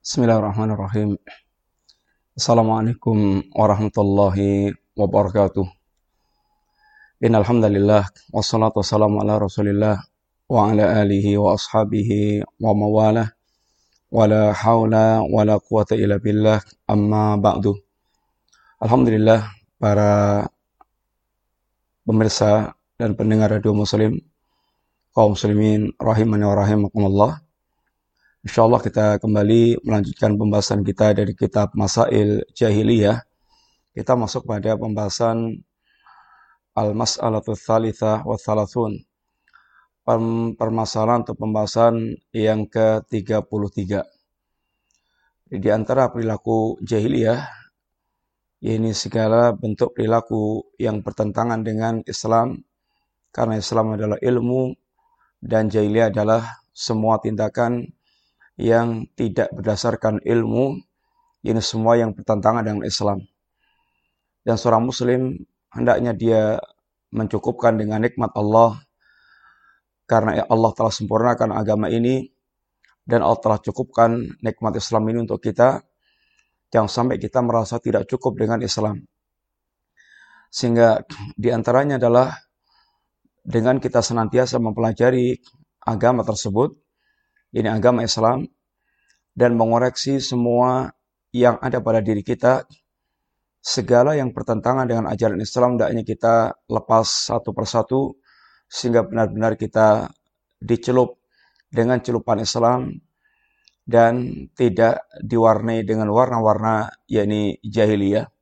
Bismillahirrahmanirrahim. Assalamualaikum warahmatullahi wabarakatuh. Innal hamdalillah wassalatu wassalamu ala Rasulillah wa ala alihi wa ashabihi wa mawalah wala haula wala quwata illa billah amma ba'du. Alhamdulillah para pemirsa dan pendengar radio Muslim, kaum muslimin rahimani wa rahimakumullah. Insyaallah kita kembali melanjutkan pembahasan kita dari kitab Masail Jahiliyah. Kita masuk pada pembahasan Al-Mas'alatu Tsalitsah wa Tsalasun. Permasalahan atau pembahasan yang ke-33. Di antara perilaku jahiliyah, ini segala bentuk perilaku yang bertentangan dengan Islam, karena Islam adalah ilmu dan jahiliyah adalah semua tindakan yang tidak berdasarkan ilmu, ini semua yang bertentangan dengan Islam. Dan seorang muslim hendaknya dia mencukupkan dengan nikmat Allah, karena Allah telah sempurnakan agama ini, dan Allah telah cukupkan nikmat Islam ini untuk kita. Jangan sampai kita merasa tidak cukup dengan Islam. Sehingga diantaranya adalah dengan kita senantiasa mempelajari agama tersebut, ini agama Islam, dan mengoreksi semua yang ada pada diri kita, segala yang bertentangan dengan ajaran Islam, hendaknya kita lepas satu persatu, sehingga benar-benar kita dicelup dengan celupan Islam, dan tidak diwarnai dengan warna-warna, yakni jahiliyah.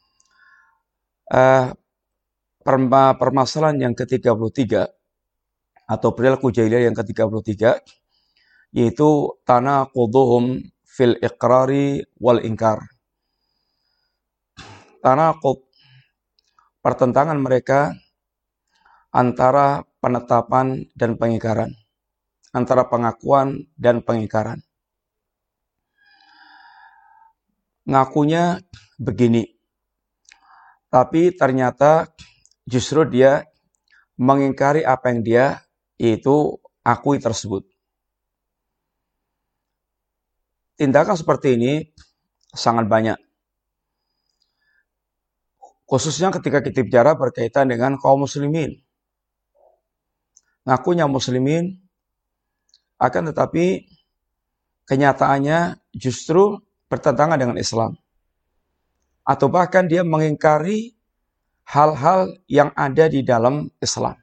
Permasalahan yang ke-33, atau perilaku jahiliyah yang ke-33, yaitu tanaquduhum fil iqrari wal inkar. Tanaqud, pertentangan mereka antara penetapan dan pengingkaran, antara pengakuan dan pengingkaran. Ngakunya begini, tapi ternyata justru dia mengingkari apa yang dia itu akui tersebut. Tindakan seperti ini sangat banyak. Khususnya ketika kita bicara berkaitan dengan kaum muslimin. Ngakunya muslimin, akan tetapi kenyataannya justru bertentangan dengan Islam. Atau bahkan dia mengingkari hal-hal yang ada di dalam Islam.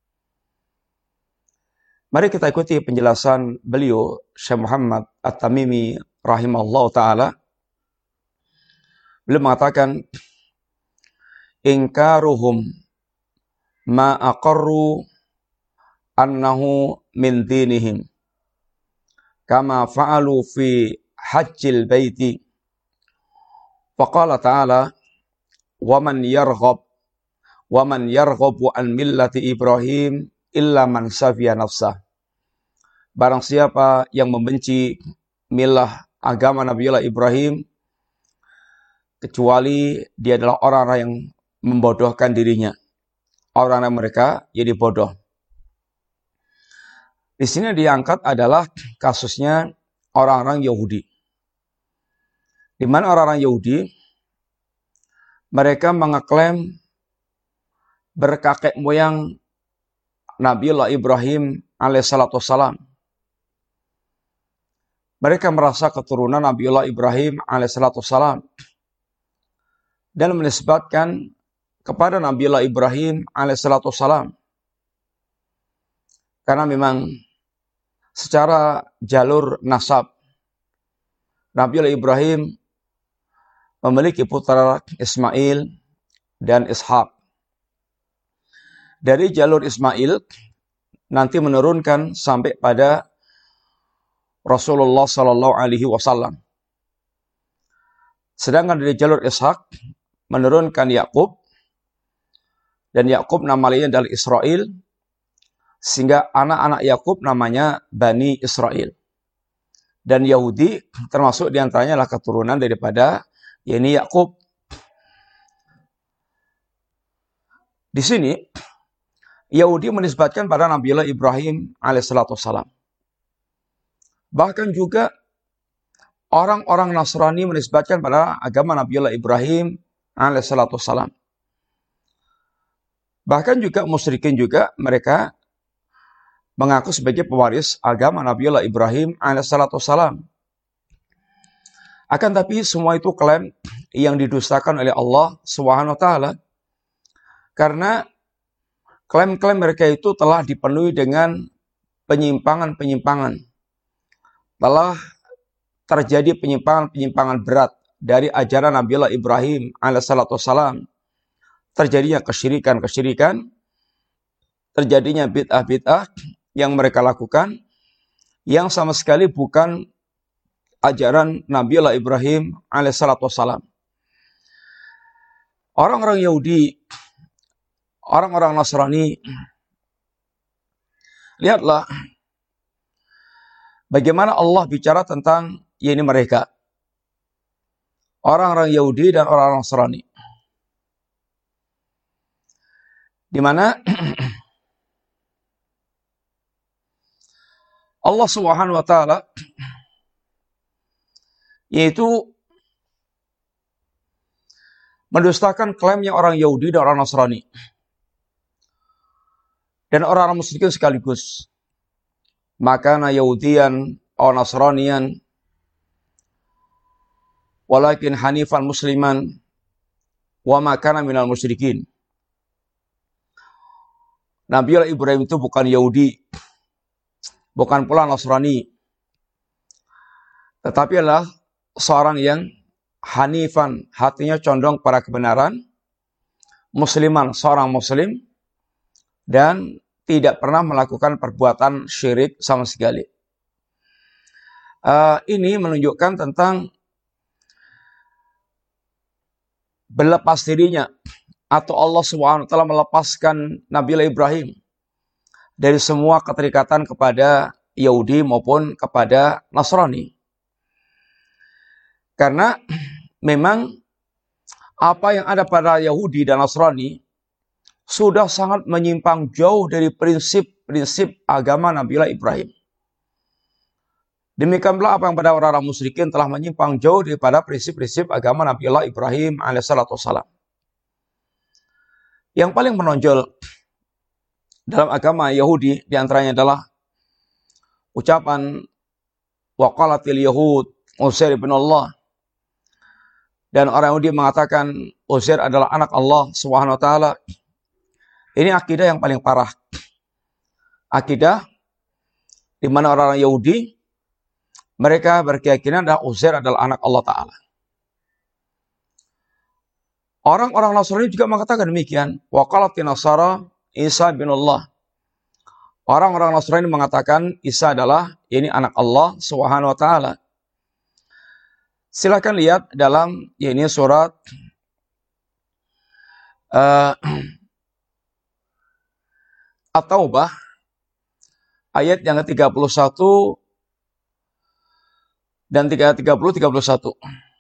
Mari kita ikuti penjelasan beliau, Syekh Muhammad At-Tamimi rahimahullah ta'ala. Beliau mengatakan, ingkaruhum ma aqarru annahu min dinihim, kama fa'alu fi hajjil baiti. Faqala ta'ala, waman yarghabu an millati Ibrahim illa man safiya nafsah. Barang siapa yang membenci milah agama Nabiullah Ibrahim, kecuali dia adalah orang-orang yang membodohkan dirinya. Orang-orang mereka jadi bodoh. Di sini diangkat adalah kasusnya orang-orang Yahudi. Di mana orang-orang Yahudi, mereka mengeklaim berkakek moyang Nabiullah Ibrahim alaihissalatu wassalam. Mereka merasa keturunan Nabiullah Ibrahim alaihissalatu wassalam, dan menisbatkan kepada Nabiullah Ibrahim alaihissalatu wassalam. Karena memang secara jalur nasab, Nabiullah Ibrahim memiliki putra Ismail dan Ishak. Dari jalur Ismail nanti menurunkan sampai pada Rasulullah Sallallahu Alaihi Wasallam. Sedangkan dari jalur Ishak menurunkan Yakub, dan Yakub nama lainnya adalah Israel, sehingga anak-anak Yakub namanya Bani Israel. Dan Yahudi termasuk diantaranya adalah keturunan daripada yakni Yakub. Di sini Yahudi menisbatkan pada Nabiullah Ibrahim alaihissalatu wassalam. Bahkan juga orang-orang Nasrani menisbatkan pada agama Nabiullah Ibrahim alaihissalatu wassalam. Bahkan juga musyrikin juga mereka mengaku sebagai pewaris agama Nabiullah Ibrahim alaihissalatu wassalam. Akan tapi semua itu klaim yang didustakan oleh Allah Subhanahu wa taala. Karena klaim-klaim mereka itu telah dipenuhi dengan penyimpangan-penyimpangan. Telah terjadi penyimpangan-penyimpangan berat dari ajaran Nabiullah Ibrahim alaihissalatu wassalam. Terjadinya kesyirikan-kesyirikan, terjadinya bid'ah-bid'ah yang mereka lakukan, yang sama sekali bukan ajaran Nabiullah Ibrahim alaihissalatu wassalam. Orang-orang Yahudi, orang-orang Nasrani, lihatlah bagaimana Allah bicara tentang mereka. Orang-orang Yahudi dan orang-orang Nasrani. Di mana Allah Subhanahu wa taala yaitu mendustakan klaimnya orang Yahudi dan orang Nasrani. Dan orang-orang musyrikin sekaligus. Makana Yahudiyan atau Nasraniyan walakin hanifan musliman wa makana minal musyrikin. Nabiullah Ibrahim itu bukan Yahudi, bukan pula Nasrani, tetapi adalah seorang yang hanifan, hatinya condong pada kebenaran, musliman, seorang muslim, dan tidak pernah melakukan perbuatan syirik sama sekali. Ini menunjukkan tentang berlepas dirinya, atau Allah SWT melepaskan Nabiullah Ibrahim dari semua keterikatan kepada Yahudi maupun kepada Nasrani. Karena memang apa yang ada pada Yahudi dan Nasrani sudah sangat menyimpang jauh dari prinsip-prinsip agama Nabiullah Ibrahim. Demikian pula apa yang pada orang-orang musyrikin telah menyimpang jauh daripada prinsip-prinsip agama Nabiullah Ibrahim alaihissalatu wassalam. Yang paling menonjol dalam agama Yahudi diantaranya adalah ucapan waqalatil Yahud Uzair ibn Allah. Dan orang Yahudi mengatakan Uzair adalah anak Allah Subhanahu wa taala. Ini akidah yang paling parah. Akidah di mana orang Yahudi mereka berkeyakinan bahwa Uzair adalah anak Allah taala. Orang-orang Nasrani juga mengatakan demikian. Waqalatin Nasara Isa bin Allah. Orang-orang Nasrani mengatakan Isa adalah anak Allah Subhanahu wa taala. Silakan lihat dalam surat At-Taubah ayat yang ke-31 dan 30-31.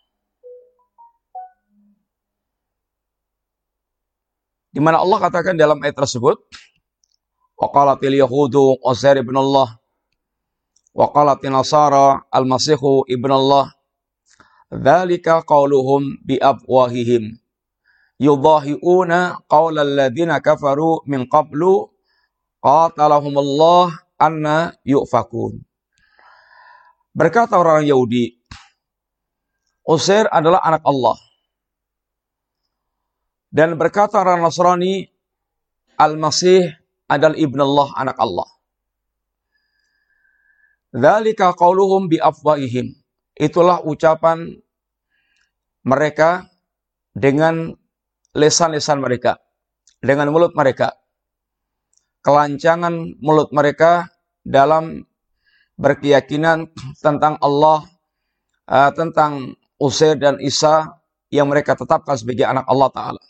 Di mana Allah katakan dalam ayat tersebut, waqalatil yahudu Uzair ibn Allah, waqalatin nasara al-masihu ibn Allah, dzalika qauluhum bi afwahihim, yudahiuna qaulal ladzina kafaru min qablu, qatalahumullah anna yufakun. Berkata orang Yahudi, Uzair adalah anak Allah. Dan berkata orang Nasrani, Al-Masih adalah ibn Allah, anak Allah. Dzalika qauluhum bi afwahihim. Itulah ucapan mereka dengan lisan-lisan mereka, dengan mulut mereka. Kelancangan mulut mereka dalam berkeyakinan tentang Allah, tentang Uzair dan Isa yang mereka tetapkan sebagai anak Allah Ta'ala.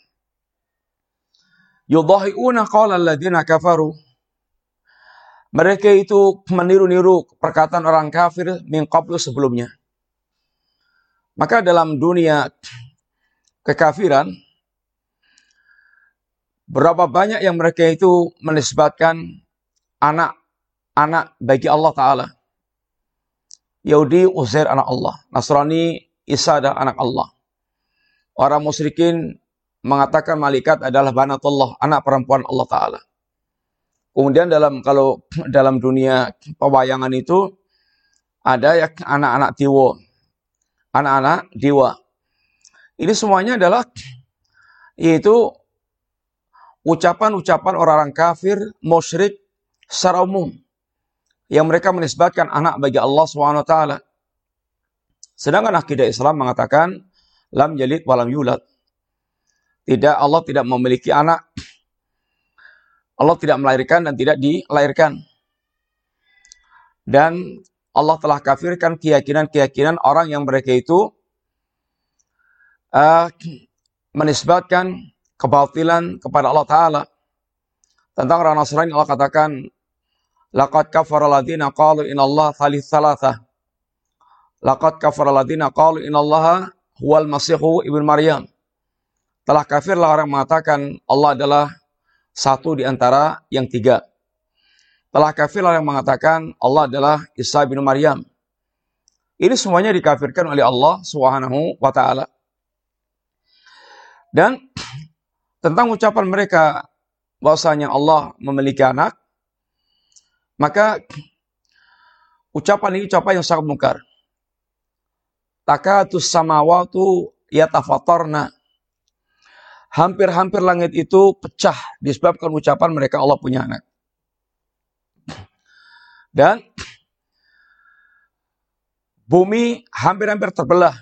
Yudahi'una qawlal ladzina kafaru. Mereka itu meniru-niru perkataan orang kafir min qablu sebelumnya. Maka dalam dunia kekafiran, berapa banyak yang mereka itu menisbatkan anak bagi Allah Ta'ala. Yahudi Uzair anak Allah, Nasrani Isa adalah anak Allah. Orang musyrikin mengatakan malaikat adalah banatullah, anak perempuan Allah Ta'ala. Kemudian kalau dalam dunia pewayangan itu ada ya anak-anak dewa. Anak-anak dewa. Ini semuanya adalah yaitu ucapan-ucapan orang-orang kafir, musyrik secara umum yang mereka menisbatkan anak bagi Allah SWT. Sedangkan akidah Islam mengatakan lam yalid walam yulad. Allah tidak memiliki anak. Allah tidak melahirkan dan tidak dilahirkan. Dan Allah telah kafirkan keyakinan-keyakinan orang yang mereka itu menisbatkan kebatilan kepada Allah Ta'ala. Tentang orang Nasrani Allah katakan, laqad kafara alladziina qalu innallaha thalith tsalatsa. Laqad kafara alladziina qalu innallaha huwal masihu ibnu Maryam. Telah kafirlah orang mengatakan Allah adalah satu di antara yang tiga. Telah kafirlah yang mengatakan Allah adalah Isa bin Maryam. Ini semuanya dikafirkan oleh Allah Subhanahu wa Ta'ala. Dan tentang ucapan mereka bahwasanya Allah memiliki anak, maka ucapan ini ucapan yang sangat mungkar. Takatus samawatu yatafattarna. Hampir-hampir langit itu pecah disebabkan ucapan mereka Allah punya anak. Dan bumi hampir-hampir terbelah.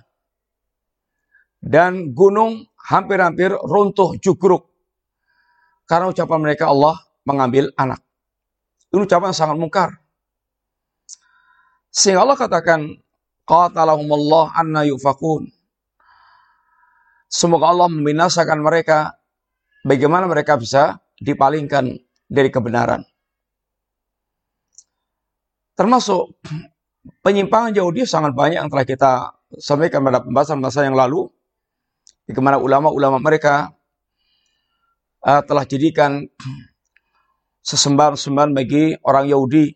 Dan gunung hampir-hampir runtuh jugruk. Karena ucapan mereka Allah mengambil anak. Ini ucapan yang sangat mungkar. Sehingga Allah katakan, qatalahumullah anna yufakun. Semoga Allah membinasakan mereka. Bagaimana mereka bisa dipalingkan dari kebenaran. Termasuk penyimpangan Yahudi sangat banyak yang telah kita sampaikan pada pembahasan-pembahasan yang lalu. Bagaimana ulama-ulama mereka telah jadikan sesembahan-sembahan bagi orang Yahudi.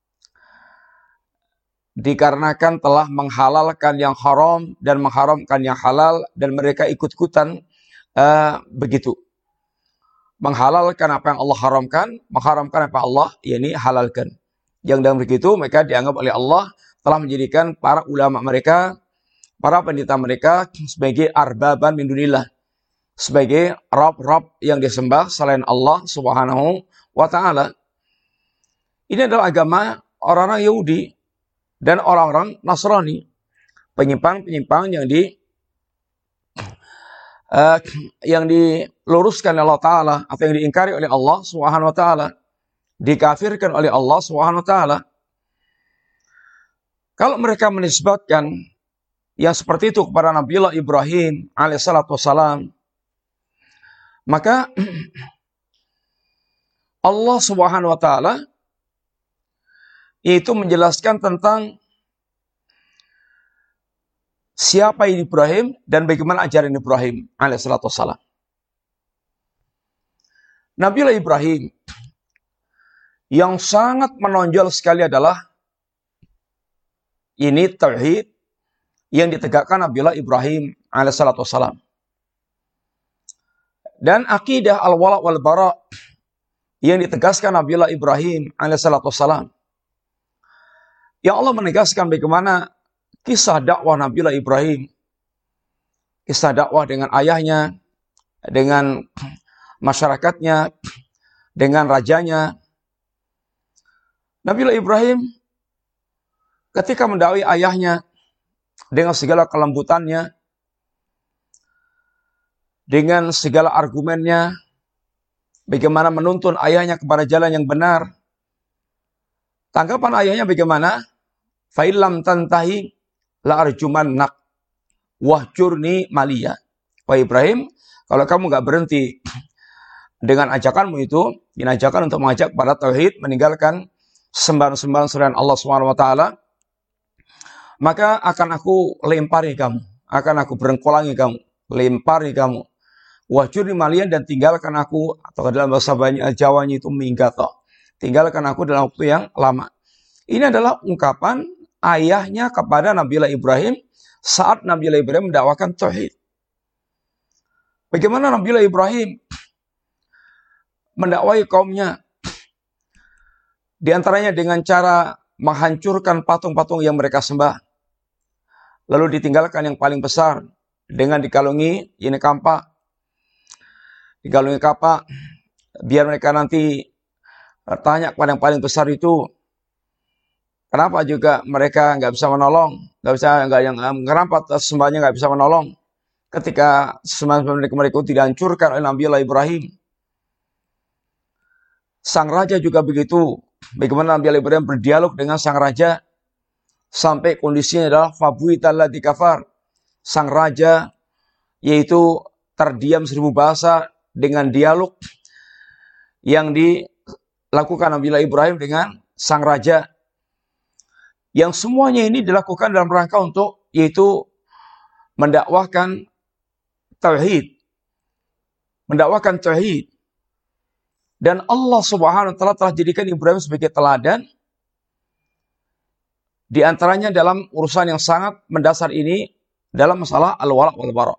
Dikarenakan telah menghalalkan yang haram dan mengharamkan yang halal, dan mereka ikut-ikutan begitu. Menghalalkan apa yang Allah haramkan, mengharamkan apa yang Allah halalkan. Yang dengan begitu mereka dianggap oleh Allah telah menjadikan para ulama mereka, para pendeta mereka sebagai arbaban min dunillah, sebagai rab-rab yang disembah selain Allah Subhanahu wa Ta'ala. Ini adalah agama orang-orang Yahudi dan orang-orang Nasrani, penyimpangan-penyimpangan yang diluruskan oleh Allah Ta'ala atau yang diingkari oleh Allah Subhanahu wa Ta'ala, dikafirkan oleh Allah Subhanahu wa Ta'ala. Kalau mereka menisbatkan yang seperti itu kepada Nabiullah Ibrahim alaihissalatu wassalam, maka Allah Subhanahu wa Ta'ala itu menjelaskan tentang siapa Ibrahim dan bagaimana ajaran Ibrahim alaihissalatu wassalam. Nabiullah Ibrahim yang sangat menonjol sekali adalah ini tauhid yang ditegakkan Nabiullah Ibrahim alaihissalatu wassalam. Dan akidah al-wala wal bara yang ditegaskan Nabiullah Ibrahim alaihissalatu wassalam. Yang Allah menegaskan bagaimana kisah dakwah Nabiullah Ibrahim. Kisah dakwah dengan ayahnya, dengan masyarakatnya, dengan rajanya. Nabiullah Ibrahim ketika mendakwai ayahnya dengan segala kelembutannya, dengan segala argumennya, bagaimana menuntun ayahnya kepada jalan yang benar. Tanggapan ayahnya bagaimana? Fa'ilam tantahi la arjumannak wahjurni maliya. Wahai Ibrahim, kalau kamu nggak berhenti dengan ajakanmu itu, ini ajakan untuk mengajak pada tauhid, meninggalkan sembahan-sembahan selain Allah Subhanahu wa Ta'ala, maka akan aku lempari kamu, akan aku berengkolangi kamu, lempari kamu. Wahjurni maliya, dan tinggalkan aku, atau dalam bahasa banyak Jawanya itu minggato. Tinggalkan aku dalam waktu yang lama. Ini adalah ungkapan ayahnya kepada Nabiullah Ibrahim saat Nabiullah Ibrahim mendakwakan tauhid. Bagaimana Nabiullah Ibrahim mendakwai kaumnya? Di antaranya dengan cara menghancurkan patung-patung yang mereka sembah. Lalu ditinggalkan yang paling besar dengan dikalungi ini kampak. Dikalungi kapak. Biar mereka nanti bertanya kepada yang paling besar itu. Kenapa juga mereka nggak bisa menolong? Yang ngerampat sembahnya nggak bisa menolong. Ketika sembah mereka itu dihancurkan oleh Nabiullah Ibrahim. Sang raja juga begitu. Bagaimana Nabiullah Ibrahim berdialog dengan sang raja. Sampai kondisinya adalah fabuital ladzi kafar. Sang raja yaitu terdiam 1000 bahasa dengan dialog yang dilakukan Nabiullah Ibrahim dengan sang raja. Yang semuanya ini dilakukan dalam rangka untuk yaitu mendakwahkan tauhid. Mendakwakan tauhid. Dan Allah Subhanahu wa taala telah jadikan Ibrahim sebagai teladan. Di antaranya dalam urusan yang sangat mendasar ini dalam masalah al-wala' wal bara'.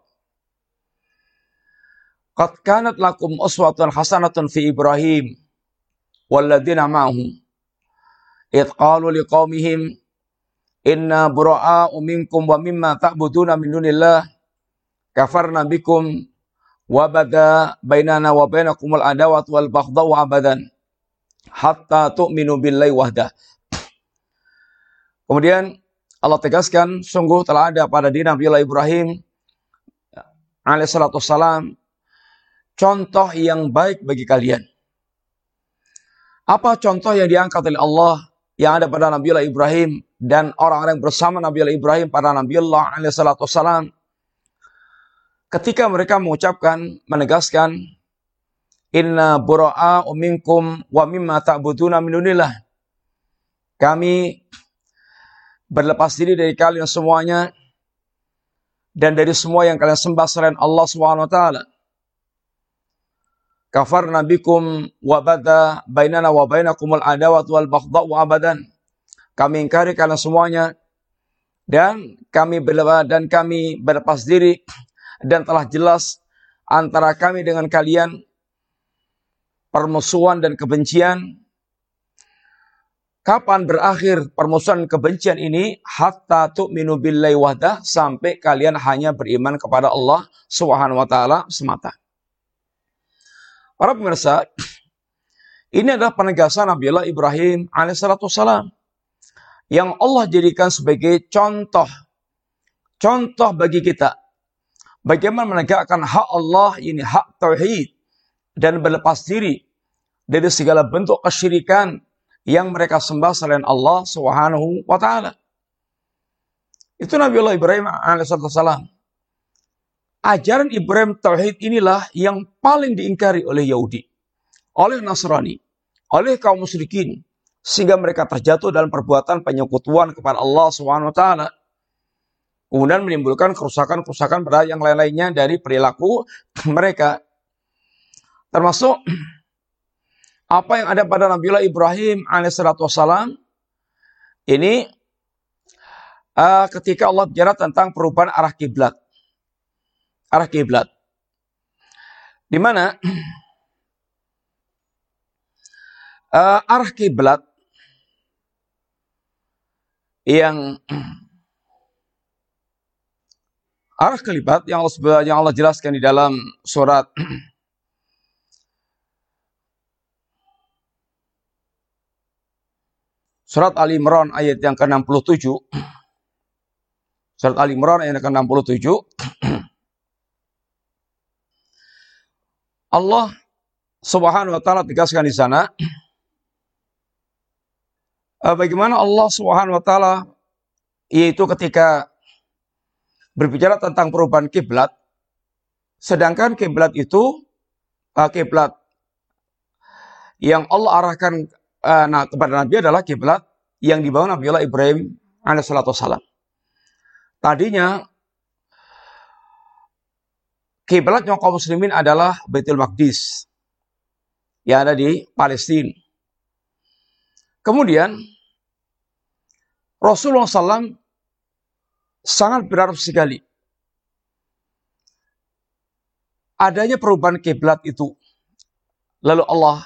Qad kanat lakum uswatun hasanatun fi Ibrahim walladzina ma'ahu idh qalu liqaumihim inna bura'a'u minkum wa mimma ta'buduna min dunillah kafarna bikum wa bada bainana wa bainakumul adawatu wal baghdau abadan hatta tu'minu billahi wahdah. Kemudian Allah tegaskan, sungguh telah ada pada diri Nabiullah Ibrahim alaihissalam contoh yang baik bagi kalian. Apa contoh yang diangkat oleh Allah yang ada pada Nabiullah Ibrahim dan orang-orang bersama Nabiullah Ibrahim pada Nabiullah alaihissalam ketika mereka mengucapkan, menegaskan inna bura'a'u minkum wa mimma ta'buduna min dunillah. Kami berlepas diri dari kalian semuanya dan dari semua yang kalian sembah selain Allah Subhanahu wa taala. Kafarna bikum wa bada bainana wa bainakumul adawatu wal baghdau abadan. Kami ingkari kalian semuanya dan kami berlepas diri dan telah jelas antara kami dengan kalian permusuhan dan kebencian. Kapan berakhir permusuhan dan kebencian ini? Hatta tu'minu billahi wahdah, sampai kalian hanya beriman kepada Allah Subhanahu wa taala semata. Para pemirsa, ini adalah penegasan Nabiullah Ibrahim alaihissalam yang Allah jadikan sebagai contoh bagi kita. Bagaimana menegakkan hak Allah, ini hak tauhid, dan berlepas diri dari segala bentuk kesyirikan yang mereka sembah selain Allah Subhanahu wa taala. Itu Nabiullah Ibrahim alaihissalam. Ajaran Ibrahim tauhid inilah yang paling diingkari oleh Yahudi, oleh Nasrani, oleh kaum musyrikin, sehingga mereka terjatuh dalam perbuatan penyekutuan kepada Allah Subhanahu wa taala. Kemudian menimbulkan kerusakan-kerusakan pada yang lain-lainnya dari perilaku mereka. Termasuk apa yang ada pada Nabiullah Ibrahim alaihissalam ini ketika Allah bicara tentang perubahan arah kiblat. Arah kiblat. Di mana arah kiblat yang Allah jelaskan di dalam surat Ali Imran ayat yang ke-67. Surat Ali Imran ayat yang ke-67. Allah Subhanahu wa taala tegaskan di sana bagaimana Allah Subhanahu wa taala yaitu ketika berbicara tentang perubahan kiblat, sedangkan kiblat itu kiblat yang Allah arahkan kepada Nabi adalah kiblat yang dibangun Nabiullah Ibrahim alaihissalam. Tadinya kiblatnya kaum muslimin adalah Baitul Maqdis yang ada di Palestina. Kemudian Rasulullah SAW sangat berharap sekali adanya perubahan kiblat itu. Lalu Allah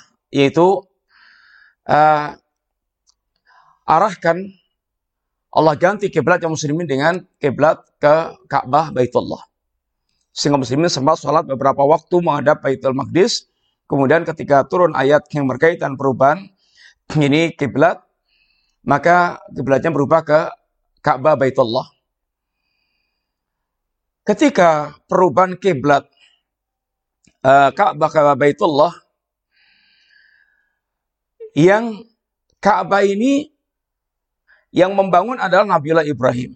arahkan, Allah ganti kiblat yang muslimin dengan kiblat ke Ka'bah Baitullah. Sehingga muslimin sempat sholat beberapa waktu menghadap Baitul Maqdis. Kemudian ketika turun ayat yang berkaitan perubahan ini kiblat, maka kiblatnya berubah ke Ka'bah Baitullah. Ketika perubahan kiblat Ka'bah ke Baitullah, yang Ka'bah ini yang membangun adalah Nabiullah Ibrahim.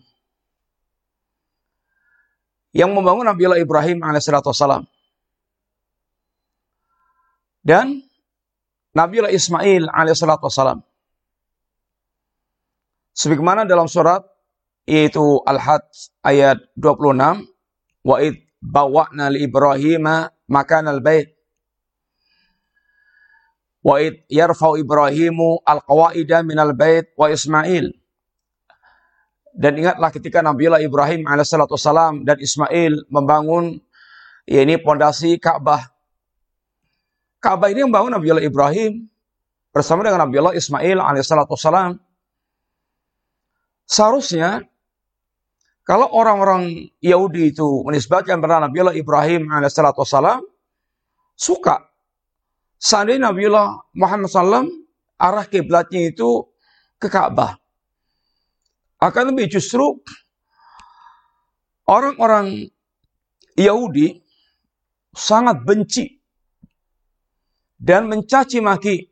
Yang membangun Nabiullah Ibrahim alaihissalam. Dan Nabiullah Ismail alaihissalam. Sebagaimana dalam surat yaitu Al-Hajj ayat 26, wa id bawwa'na li Ibrahima makanal bait wa id yarfa'u Ibrahimu al-qawaida minal bait wa Ismail. Dan ingatlah ketika Nabiullah Ibrahim alaihissalam dan Ismail membangun pondasi Ka'bah. Ka'bah ini membangun Nabiullah Ibrahim bersama dengan Nabiullah Ismail alaihissalam. Seharusnya kalau orang-orang Yahudi itu menisbatkan pada Nabiullah Ibrahim alaihissalam, suka seandainya Nabiullah Muhammad SAW arah kiblatnya itu ke Ka'bah. Akan lebih justru orang-orang Yahudi sangat benci dan mencaci maki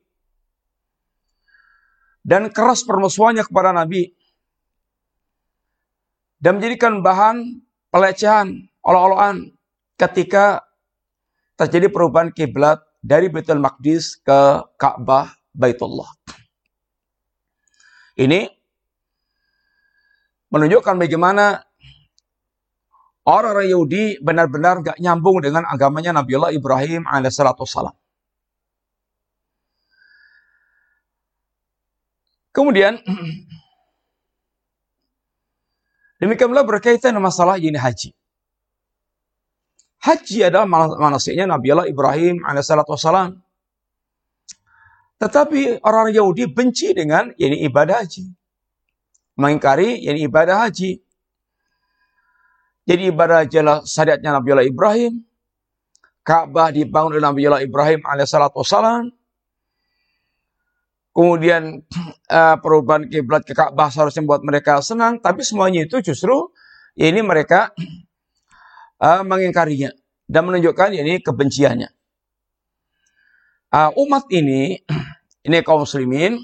dan keras permusuhannya kepada Nabi dan menjadikan bahan pelecehan, olok-olokan ketika terjadi perubahan kiblat dari Baitul Maqdis ke Ka'bah Baitullah. Ini menunjukkan bagaimana orang-orang Yahudi benar-benar gak nyambung dengan agamanya Nabiullah Ibrahim alaihissalam. Kemudian demikianlah berkaitan dengan masalah ini haji. Haji adalah manasiknya Nabiullah Ibrahim alaihissalam. Tetapi orang Yahudi benci dengan ibadah haji. Mengingkari ibadah haji. Jadi ibadah haji adalah syariatnya Nabiullah Ibrahim. Ka'bah dibangun oleh Nabiullah Ibrahim alaihissalam. Kemudian perubahan kiblat ke Ka'bah seharusnya membuat mereka senang, tapi semuanya itu justru mereka mengingkarinya dan menunjukkan kebenciannya. Umat ini kaum muslimin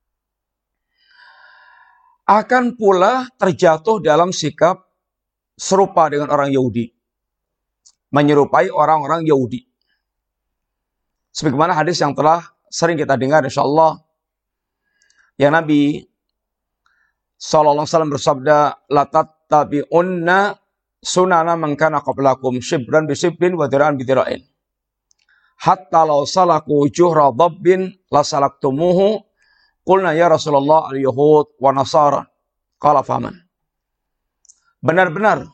akan pula terjatuh dalam sikap serupa dengan orang Yahudi, menyerupai orang-orang Yahudi. Sebagaimana hadis yang telah sering kita dengar insyaallah, yang Nabi SAW bersabda, la tattabi'unna sunana man kana qablakum shibran bi shibrin wa dira'an bi dira'in. Hatta law salaku juhra dhabbin la salaktumuhu. Qulna ya Rasulullah al-Yahud wa Nasara. Qala faman. Benar-benar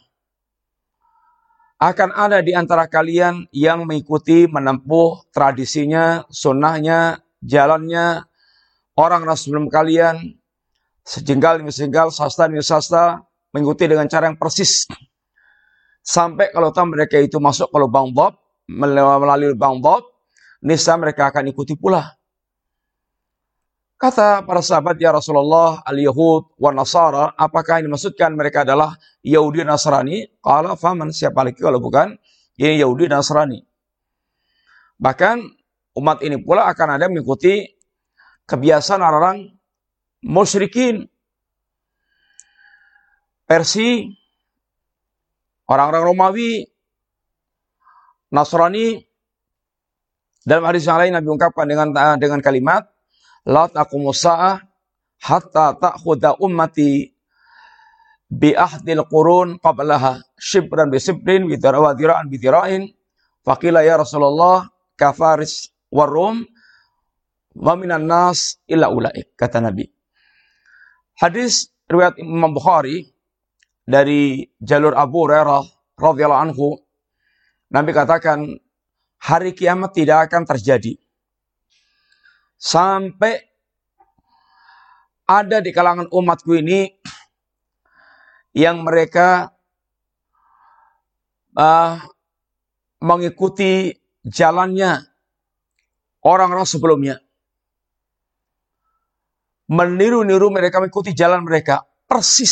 akan ada di antara kalian yang mengikuti, menempuh tradisinya, sunnahnya, jalannya orang-orang sebelum kalian, sejengkal demi sejengkal, sasta demi sasta, mengikuti dengan cara yang persis. Sampai kalau mereka itu masuk ke lubang dhab, melalui lubang dhab, niscaya mereka akan ikuti pula. Kata para sahabat, ya Rasulullah, al-Yahud wa Nasara, apakah ini maksudkan mereka adalah Yahudi dan Nasrani? Qala faman, siapa lagi kalau bukan ini Yahudi dan Nasrani. Bahkan umat ini pula akan ada mengikuti kebiasaan orang-orang musyrikin, Persia, orang-orang Romawi, Nasrani. Dalam hadis yang lain Nabi ungkapkan dengan kalimat, la taqumus sa'ah hatta ta'khudha ummati bi ahdil qurun qablaha shibran bi shibrin wa dira'an bi dira'in. Faqila ya Rasulullah kafaris warum wa minan nas illa ulaik, kata Nabi. Hadis riwayat Imam Bukhari dari jalur Abu Hurairah radhiyallahu anhu, Nabi katakan, hari kiamat tidak akan terjadi sampai ada di kalangan umatku ini yang mereka mengikuti jalannya orang-orang sebelumnya. Meniru-niru mereka, mengikuti jalan mereka persis.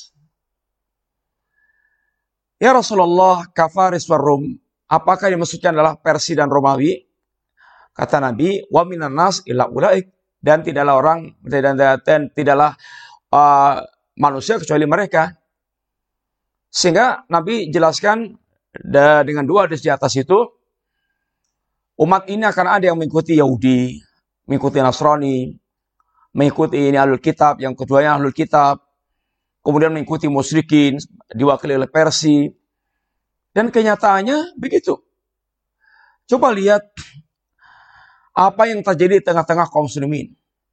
Ya Rasulullah, kafaris war Rum, apakah yang maksudnya adalah Persia dan Romawi? Kata Nabi, wa minan nas illa ulaik, dan tidaklah orang dan tidaklah manusia kecuali mereka. Sehingga Nabi jelaskan dengan dua hadis di atas itu, umat ini akan ada yang mengikuti Yahudi, mengikuti Nasrani, mengikuti ini Ahlul Kitab, yang keduanya Ahlul Kitab, kemudian mengikuti musyrikin, diwakili oleh Persia. Dan kenyataannya begitu. Coba lihat apa yang terjadi di tengah-tengah kaum muslimin.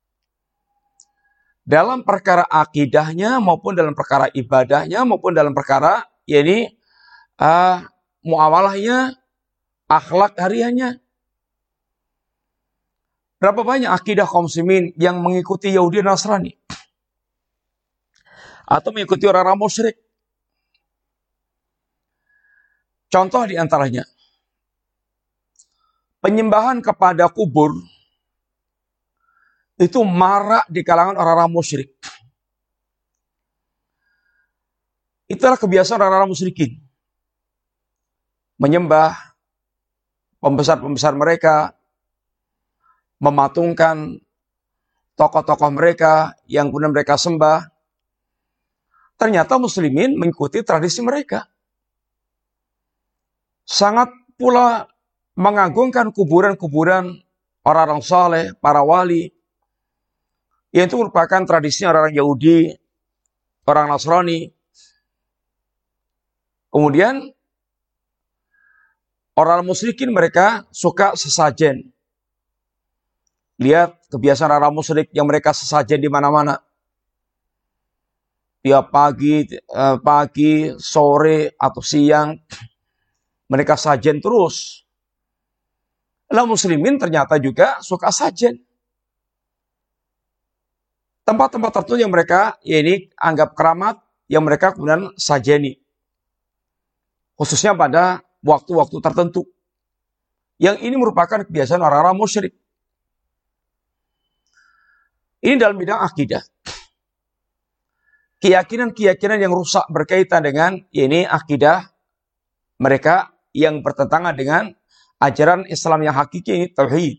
Dalam perkara akidahnya, maupun dalam perkara ibadahnya, maupun dalam perkara muamalahnya, akhlak hariannya. Berapa banyak akidah kaum muslimin yang mengikuti Yahudi dan Nasrani? Atau mengikuti orang-orang musyrik? Contoh di antaranya, penyembahan kepada kubur itu marak di kalangan orang-orang musyrik. Itulah kebiasaan orang-orang musyrikin. Menyembah pembesar-pembesar mereka, mematungkan tokoh-tokoh mereka yang kemudian mereka sembah. Ternyata muslimin mengikuti tradisi mereka. Sangat pula mengagungkan kuburan-kuburan orang-orang saleh, para wali. Itu merupakan tradisi orang-orang Yahudi, orang Nasrani. Kemudian orang musyrikin mereka suka sesajen. Lihat kebiasaan orang musyrik yang mereka sesajen di mana-mana. Tiap pagi, sore atau siang, mereka sajen terus. Lalu muslimin ternyata juga suka sajen. Tempat-tempat tertentu yang mereka anggap keramat, yang mereka kemudian sajeni. Khususnya pada waktu-waktu tertentu. Yang ini merupakan kebiasaan orang-orang musyrik. Ini dalam bidang akidah. Keyakinan-keyakinan yang rusak berkaitan dengan akidah mereka yang bertentangan dengan ajaran Islam yang hakiki, tauhid.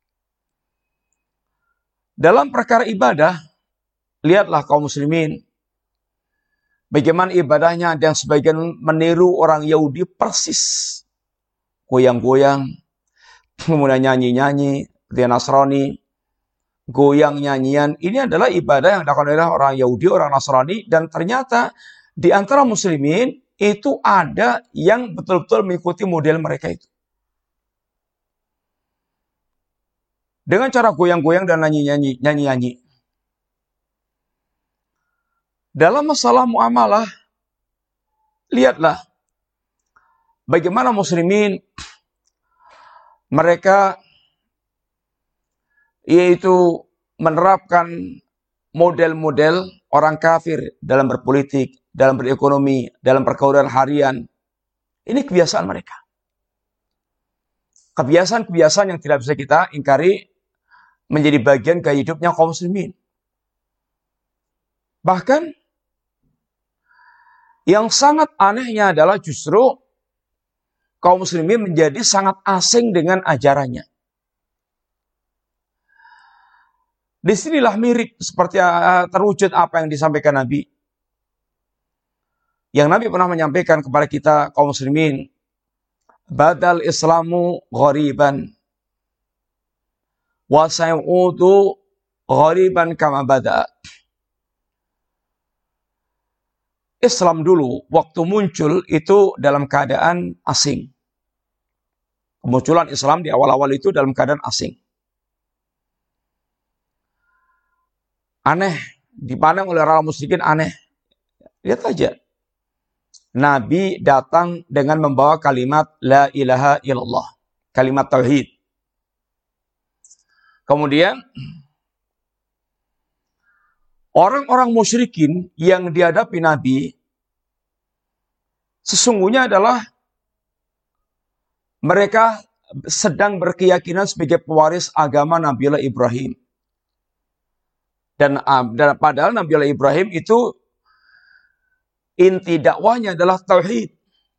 Dalam perkara ibadah, lihatlah kaum muslimin, bagaimana ibadahnya, dan sebagian meniru orang Yahudi persis. Goyang-goyang, kemudian nyanyi-nyanyi, dia Nasrani, goyang nyanyian. Ini adalah ibadah yang dilakukan oleh orang Yahudi, orang Nasrani, dan ternyata di antara muslimin itu ada yang betul-betul mengikuti model mereka itu. Dengan cara goyang-goyang dan nyanyi-nyanyi. Dalam masalah muamalah, lihatlah bagaimana muslimin mereka yaitu menerapkan model-model orang kafir dalam berpolitik, dalam berekonomi, dalam pergaulan harian. Ini kebiasaan mereka. Kebiasaan-kebiasaan yang tidak bisa kita ingkari menjadi bagian gaya hidupnya kaum muslimin. Bahkan yang sangat anehnya adalah justru kaum muslimin menjadi sangat asing dengan ajarannya. Disinilah mirip seperti terwujud apa yang disampaikan Nabi. Yang Nabi pernah menyampaikan kepada kita kaum muslimin, badal Islamu ghariban wa sayudu ghariban kama bada. Islam dulu waktu muncul itu dalam keadaan asing. Kemunculan Islam di awal-awal itu dalam keadaan asing. Aneh dipandang oleh orang musyrikin aneh. Lihat aja. Nabi datang dengan membawa kalimat la ilaha illallah, kalimat tauhid. Kemudian orang-orang musyrikin yang dihadapi Nabi sesungguhnya adalah mereka sedang berkeyakinan sebagai pewaris agama Nabiullah Ibrahim. Dan padahal Nabiullah Ibrahim itu inti dakwahnya adalah tauhid.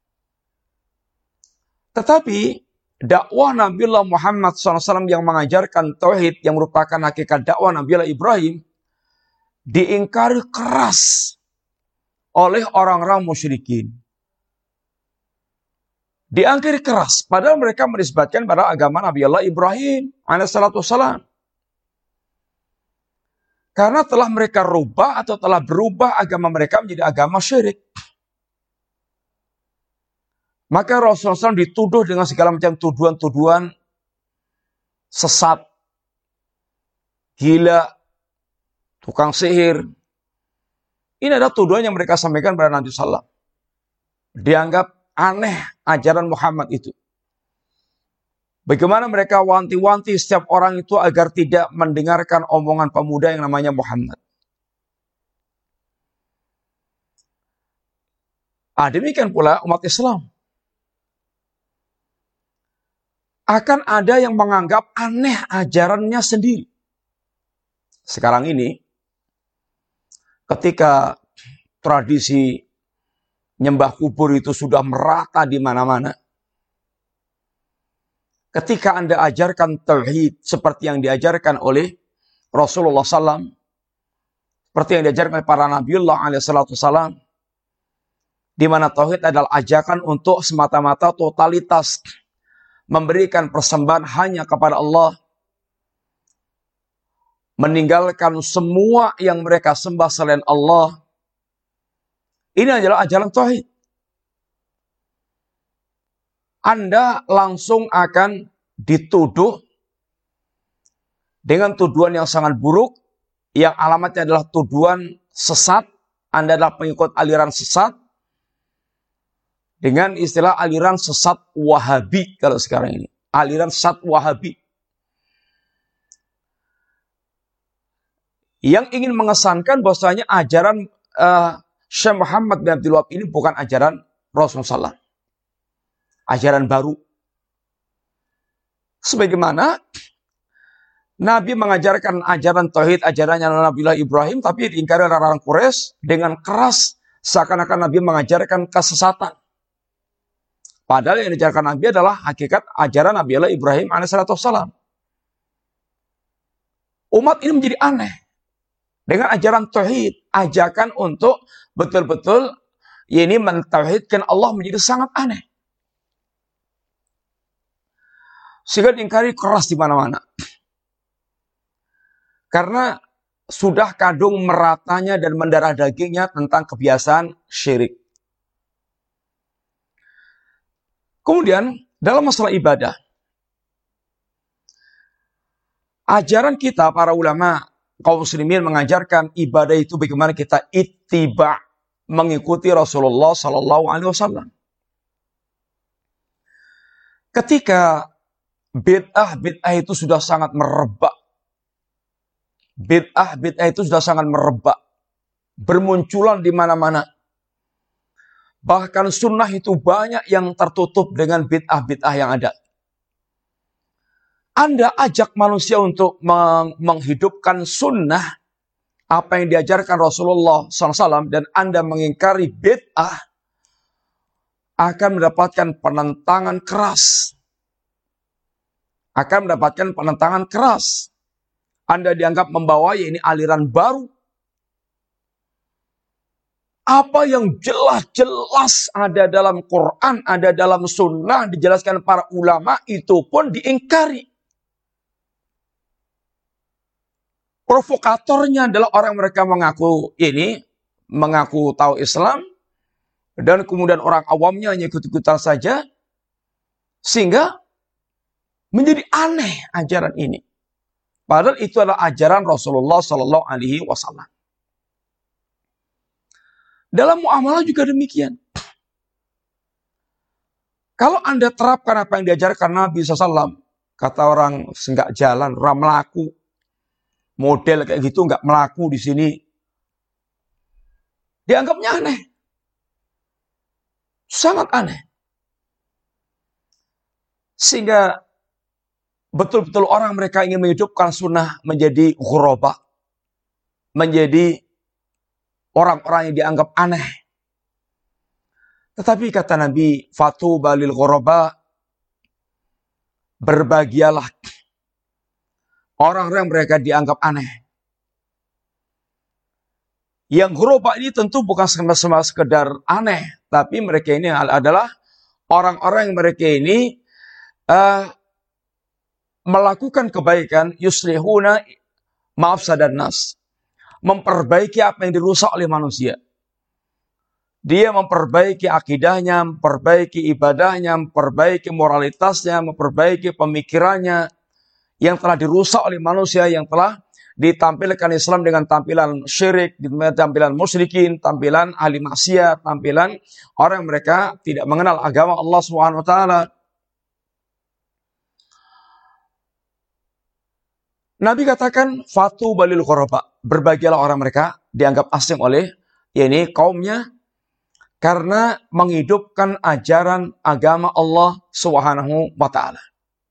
Tetapi dakwah Nabiullah Muhammad SAW yang mengajarkan tauhid yang merupakan hakikat dakwah Nabiullah Ibrahim diingkari keras oleh orang-orang musyrikin. Diingkari keras, padahal mereka menisbatkan pada agama Nabiullah Ibrahim alaihissalam. Karena telah mereka rubah atau telah berubah agama mereka menjadi agama syirik. Maka Rasulullah SAW dituduh dengan segala macam tuduhan-tuduhan sesat, gila, tukang sihir. Ini adalah tuduhan yang mereka sampaikan pada Nabi SAW. Dianggap aneh ajaran Muhammad itu. Bagaimana mereka wanti-wanti setiap orang itu agar tidak mendengarkan omongan pemuda yang namanya Muhammad. Demikian pula umat Islam. Akan ada yang menganggap aneh ajarannya sendiri. Sekarang ini, ketika tradisi nyembah kubur itu sudah merata di mana-mana, ketika Anda ajarkan tauhid seperti yang diajarkan oleh Rasulullah SAW, seperti yang diajarkan oleh para Nabiullah SAW, di mana tauhid adalah ajakan untuk semata-mata totalitas, memberikan persembahan hanya kepada Allah, meninggalkan semua yang mereka sembah selain Allah. Ini adalah ajaran tauhid. Anda langsung akan dituduh dengan tuduhan yang sangat buruk, yang alamatnya adalah tuduhan sesat. Anda adalah pengikut aliran sesat, dengan istilah aliran sesat Wahabi kalau sekarang ini. Aliran sesat Wahabi. Yang ingin mengesankan bahwasanya ajaran Syekh Muhammad bin Abdul Wahab ini bukan ajaran Rasulullah SAW. Ajaran baru. Sebagaimana Nabi mengajarkan ajaran tauhid, ajarannya Nabiullah Ibrahim, tapi diingkari oleh orang Quraisy dengan keras, seakan-akan Nabi mengajarkan kesesatan. Padahal yang diajarkan Nabi adalah hakikat ajaran Nabiullah Ibrahim alaihissalam. Umat ini menjadi aneh dengan ajaran tauhid, ajakan untuk betul-betul ini mentauhidkan Allah menjadi sangat aneh. Sehingga diingkari keras di mana-mana. Karena sudah kadung meratanya dan mendarah dagingnya tentang kebiasaan syirik. Kemudian dalam masalah ibadah, ajaran kita para ulama kaum muslimin mengajarkan ibadah itu bagaimana kita ittiba, mengikuti Rasulullah SAW. Ketika bid'ah itu sudah sangat merebak. Bid'ah itu sudah sangat merebak. Bermunculan di mana-mana. Bahkan sunnah itu banyak yang tertutup dengan bid'ah yang ada. Anda ajak manusia untuk menghidupkan sunnah, apa yang diajarkan Rasulullah SAW, dan Anda mengingkari bid'ah, akan mendapatkan penentangan keras. Akan mendapatkan penentangan keras. Anda dianggap membawa ini aliran baru. Apa yang jelas-jelas ada dalam Quran, ada dalam sunnah, dijelaskan para ulama, itu pun diingkari. Provokatornya adalah orang mereka mengaku tahu Islam, dan kemudian orang awamnya hanya ikut-ikutan saja, sehingga menjadi aneh ajaran ini. Padahal itu adalah ajaran Rasulullah SAW. Dalam muamalah juga demikian. Kalau Anda terapkan apa yang diajarkan Nabi SAW, kata orang enggak jalan, orang melaku, model kayak gitu enggak melaku di sini, dianggapnya aneh. Sangat aneh. Sehingga betul-betul orang mereka ingin menghidupkan sunnah menjadi ghuraba, menjadi orang-orang yang dianggap aneh. Tetapi kata Nabi, fatuba lil ghuraba, berbahagialah orang-orang mereka dianggap aneh. Yang ghuraba ini tentu bukan sama-sama sekedar aneh, tapi mereka ini adalah orang-orang yang mereka ini melakukan kebaikan, yuslihuna mafsadan nas, memperbaiki apa yang dirusak oleh manusia. Dia memperbaiki akidahnya, memperbaiki ibadahnya, memperbaiki moralitasnya, memperbaiki pemikirannya yang telah dirusak oleh manusia, yang telah ditampilkan Islam dengan tampilan syirik, tampilan musyrikin, tampilan ahli maksiat, tampilan orang mereka tidak mengenal agama Allah Subhanahu wa taala. Nabi katakan fatu balil ghuraba, berbahagialah orang mereka dianggap asing oleh kaumnya, karena menghidupkan ajaran agama Allah Subhanahu wa taala.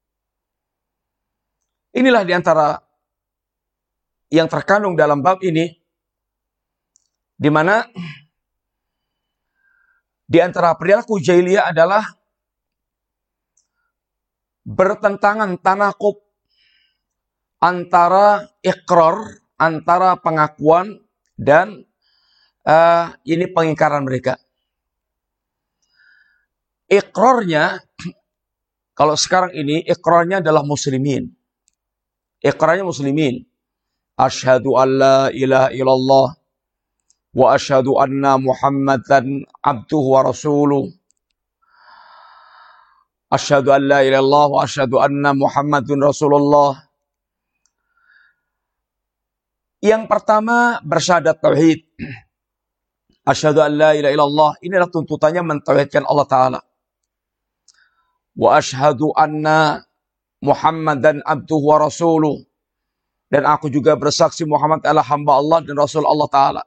Inilah diantara yang terkandung dalam bab ini, di mana diantara perilaku jahiliyah adalah bertentangan tanaqub antara ikrar, antara pengakuan dan ini pengingkaran mereka. Ikrarnya, kalau sekarang ini ikrarnya adalah muslimin. Ikrarnya muslimin. Asyhadu an la ilaha illallah wa asyhadu anna Muhammadan abduhu wa rasuluh. Asyhadu an la ilaha illallah wa asyhadu anna Muhammadun Rasulullah. Yang pertama bersyahadat tauhid. Asyhadu an la ilaha illallah. Inilah tuntutannya mentauhidkan Allah Ta'ala. Wa asyhadu anna Muhammadan abduhu wa rasuluh. Dan aku juga bersaksi Muhammad adalah hamba Allah dan Rasul Allah Ta'ala.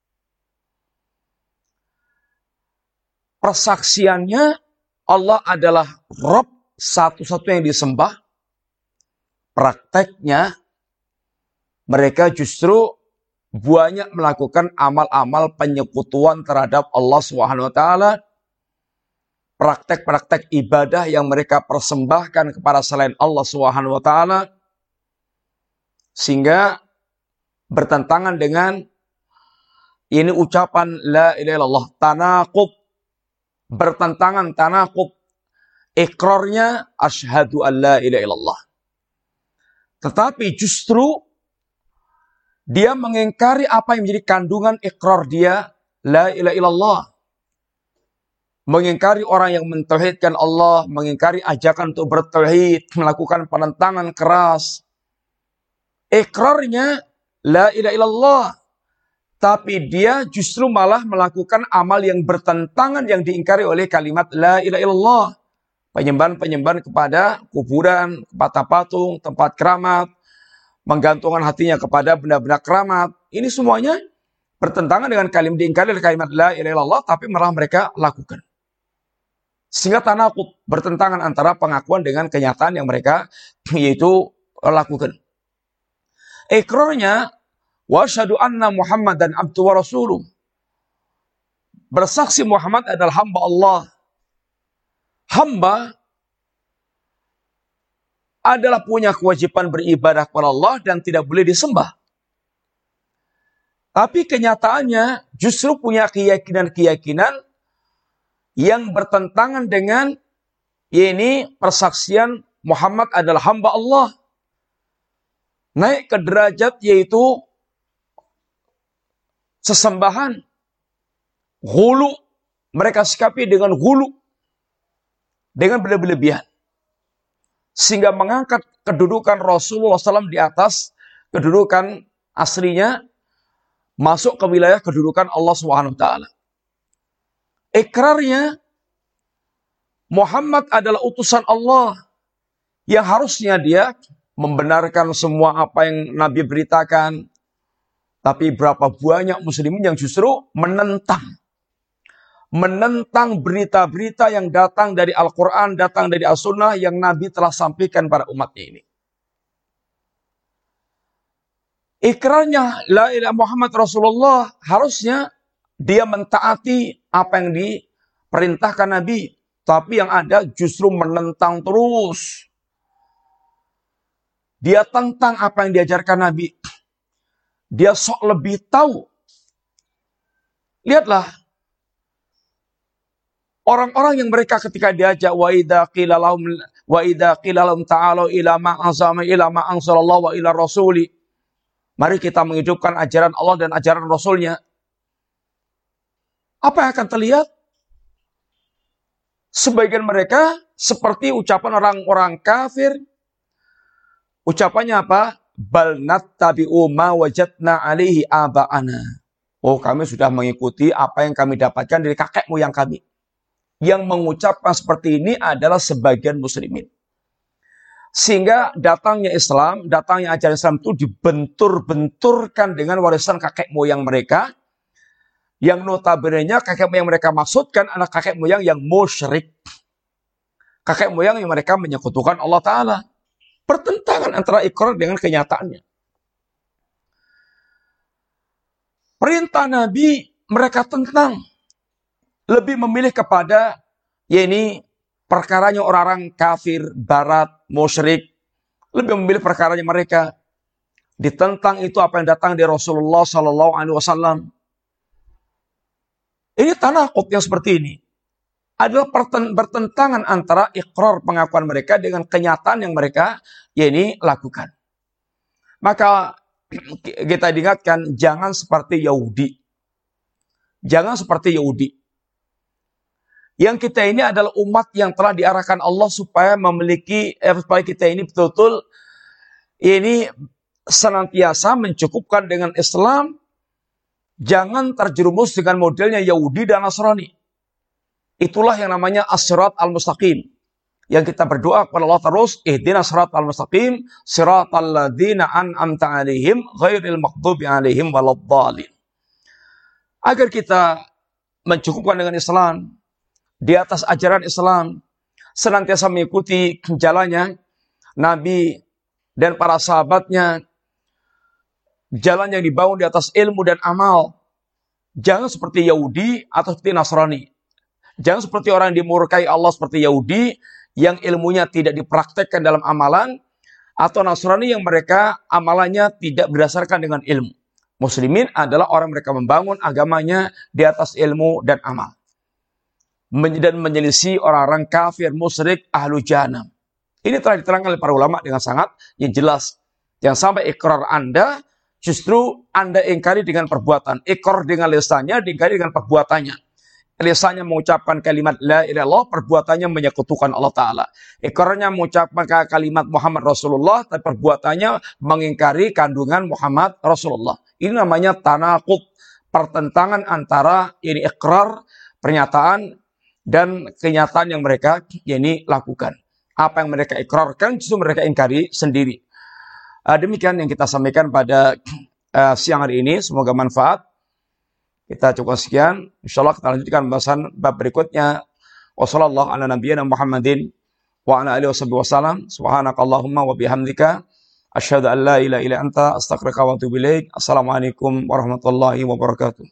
Persaksiannya Allah adalah Rabb satu-satu yang disembah. Prakteknya mereka justru banyak melakukan amal-amal penyekutuan terhadap Allah Subhanahu wa taala. Praktek-praktek ibadah yang mereka persembahkan kepada selain Allah Subhanahu wa taala, sehingga bertentangan dengan ini ucapan la ilaha illallah, tanaqub, bertentangan tanaqub. Ikrarnya asyhadu an la ilaha illallah. Tetapi justru dia mengingkari apa yang menjadi kandungan ikrar dia la ilaha illallah. Mengingkari orang yang mentauhidkan Allah, mengingkari ajakan untuk bertauhid, melakukan penentangan keras. Ikrarnya la ilaha illallah, tapi dia justru malah melakukan amal yang bertentangan yang diingkari oleh kalimat la ilaha illallah. Penyembahan-penyembahan kepada kuburan, kepada patung, tempat keramat, menggantungkan hatinya kepada benda-benda keramat. Ini semuanya bertentangan dengan kalimat diingkari oleh kalimat la ilaha illallah, tapi malah mereka lakukan. Sehingga tanaqub, bertentangan antara pengakuan dengan kenyataan yang mereka yaitu lakukan. Ikrarnya wa asyhadu anna Muhammadan abduhu wa rasuluh. Bersaksi Muhammad adalah hamba Allah. Hamba adalah punya kewajiban beribadah kepada Allah dan tidak boleh disembah. Tapi kenyataannya justru punya keyakinan-keyakinan yang bertentangan dengan ini persaksian Muhammad adalah hamba Allah. Naik ke derajat yaitu sesembahan, ghulu, mereka sikapi dengan ghulu, dengan berlebihan. Sehingga mengangkat kedudukan Rasulullah SAW di atas kedudukan aslinya, masuk ke wilayah kedudukan Allah SWT. ikrarnya Muhammad adalah utusan Allah, yang harusnya dia membenarkan semua apa yang Nabi beritakan. Tapi berapa banyak muslimin yang justru menentang berita-berita yang datang dari Al-Quran, datang dari As-Sunnah yang Nabi telah sampaikan pada umatnya ini. Ikrarnya la ilaha Muhammad Rasulullah, harusnya dia mentaati apa yang diperintahkan Nabi. Tapi yang ada justru menentang terus. Dia tentang apa yang diajarkan Nabi. Dia sok lebih tahu. Lihatlah. Orang-orang yang mereka ketika diajak wa idza qila lahum ta'alu ila ma anzalallahu wa ila rasuli. Mari kita menghidupkan ajaran Allah dan ajaran Rasulnya. Apa yang akan terlihat? Sebagian mereka seperti ucapan orang-orang kafir. Ucapannya apa? Bal nattabi'u ma wajadna alaihi aba'ana. Oh, kami sudah mengikuti apa yang kami dapatkan dari kakek moyang kami. Yang mengucapkan seperti ini adalah sebagian muslimin. Sehingga datangnya Islam, datangnya ajaran Islam itu dibentur-benturkan dengan warisan kakek moyang mereka. Yang notabene-nya kakek moyang mereka maksudkan adalah kakek moyang yang musyrik. Kakek moyang yang mereka menyekutukan Allah Ta'ala. Pertentangan antara ikrar dengan kenyataannya. Perintah Nabi mereka tentang. Lebih memilih kepada, yakni perkaranya orang-orang kafir, barat, musyrik. Lebih memilih perkaranya mereka. Ditentang itu apa yang datang dari Rasulullah SAW. Ini tanakut yang seperti ini. Adalah bertentangan antara ikrar pengakuan mereka dengan kenyataan yang mereka lakukan. Maka kita diingatkan, jangan seperti Yahudi. Jangan seperti Yahudi. Yang kita ini adalah umat yang telah diarahkan Allah supaya supaya kita ini betul-betul ini senantiasa mencukupkan dengan Islam. Jangan terjerumus dengan modelnya Yahudi dan Nasrani. Itulah yang namanya as-sirat al-mustaqim. Yang kita berdoa kepada Allah terus, ihdinas sirat al-mustaqim, siratal ladzina an'amta 'alaihim ghairil maghdubi 'alaihim waladdallin. Agar kita mencukupkan dengan Islam, di atas ajaran Islam, senantiasa mengikuti jalannya Nabi dan para sahabatnya, jalan yang dibangun di atas ilmu dan amal. Jangan seperti Yahudi atau seperti Nasrani. Jangan seperti orang yang dimurkai Allah seperti Yahudi yang ilmunya tidak dipraktekkan dalam amalan, atau Nasrani yang mereka amalannya tidak berdasarkan dengan ilmu. Muslimin adalah orang mereka membangun agamanya di atas ilmu dan amal. Dan menyelisih orang-orang kafir, musyrik, ahlu jahannam. Ini telah diterangkan oleh para ulama dengan sangat yang jelas. Yang sampai ikrar Anda, justru Anda ingkari dengan perbuatan. Ikrar dengan lisannya, diingkari dengan perbuatannya. Lisannya mengucapkan kalimat la ilaha illallah, perbuatannya menyekutukan Allah Ta'ala. Ikrarnya mengucapkan kalimat Muhammad Rasulullah, tapi perbuatannya mengingkari kandungan Muhammad Rasulullah. Ini namanya tanaqud, pertentangan antara ini ikrar, pernyataan, dan kenyataan yang mereka lakukan. Apa yang mereka ikrarkan justru mereka ingkari sendiri. Demikian yang kita sampaikan pada siang hari ini. Semoga manfaat. Kita cukup sekian. InsyaAllah kita lanjutkan pembahasan bab berikutnya. Wassallallahu ala nabiyyina Muhammadin wa ala alihi wasallam. Subhanakallahumma wa bihamdika. Asyhadu an la ilaha illa anta astaghfiruka wa atubu ilaik. Assalamualaikum warahmatullahi wabarakatuh.